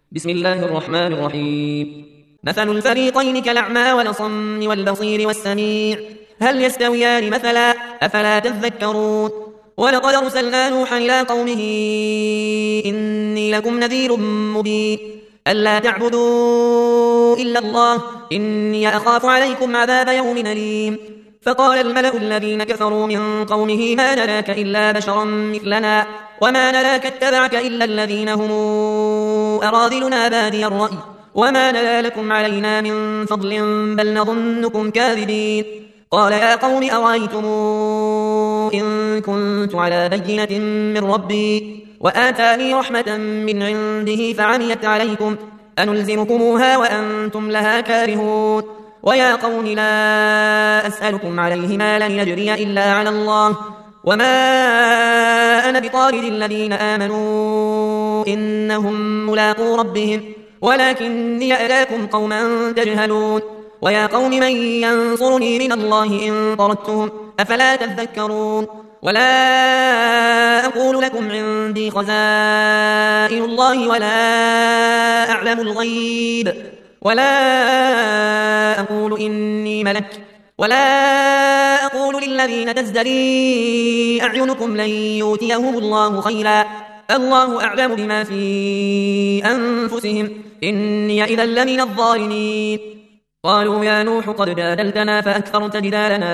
بسم الله الرحمن الرحيم. مثل الفريقين كالأعمى والأصم والبصير والسميع، هل يستويان مثلا؟ أفلا تذكرون. ولقد أرسلنا نوحا إلى قومه إني لكم نذير مبين ألا تعبدوا إلا الله إني أخاف عليكم عذاب يوم أليم. فقال الملأ الذين كفروا من قومه ما نراك إلا بشرا مثلنا وما نراك اتبعك إلا الذين هم أراذلنا بادي الرأي وما نرى لكم علينا من فضل بل نظنكم كاذبين. قال يا قوم أرأيتم إن كنت على بينة من ربي وآتاني رحمة من عنده فعميت عليكم أنلزمكموها وأنتم لها كارهون. ويا قوم لا أسألكم عليه مالا يجري إلا على الله وما أنا بطارد الذين آمنوا إنهم ملاقو ربهم ولكني أراكم قوما تجهلون. ويا قوم من ينصرني من الله إن طردتهم أفلا تذكرون. ولا أقول لكم عندي خزائن الله أعلم الغيب ولا أقول إني ملك ولا أقول للذين تزدري أعينكم لن يؤتيهم الله خيرا الله أعلم بما في أنفسهم إني إذا لمن الظالمين. قالوا يا نوح قد جادلتنا فأكثرت جدالنا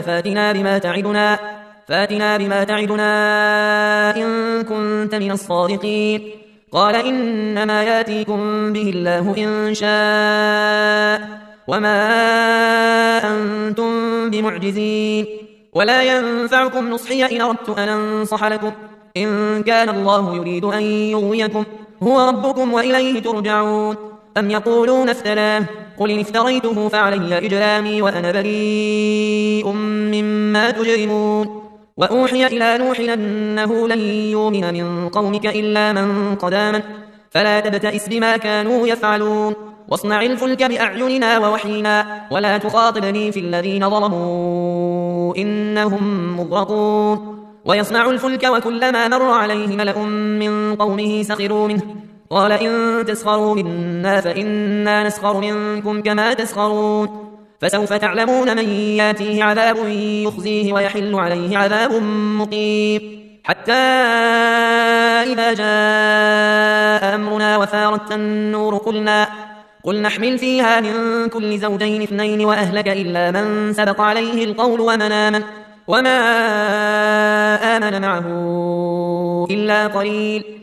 فاتنا بما تعدنا إن كنت من الصادقين. قال إنما ياتيكم به الله إن شاء وما أنتم بمعجزين ولا ينفعكم نصحي إن أردت أن أنصح لكم إن كان الله يريد أن يغويكم هو ربكم وإليه ترجعون. أم يقولون افتراه قل إن افتريته فعلي إجرامي وأنا بريء مما تجرمون. وأوحي إلى نوح أنه لن يؤمن من قومك إلا من قد آمن فلا تبتئس بما كانوا يفعلون واصنع الفلك بأعيننا ووحينا ولا تخاطبني في الذين ظلموا إنهم مغرقون. ويصنع الفلك وكلما مر عليه ملأ من قومه سخروا منه قال إن تسخروا منا فإنا نسخر منكم كما تسخرون. فسوف تعلمون من ياتيه عذاب يخزيه ويحل عليه عذاب مقيم. حتى إذا جاء أمرنا وفارت النور قل نحمل فيها من كل زوجين اثنين وأهلك إلا من سبق عليه القول وما آمن معه إلا قليل.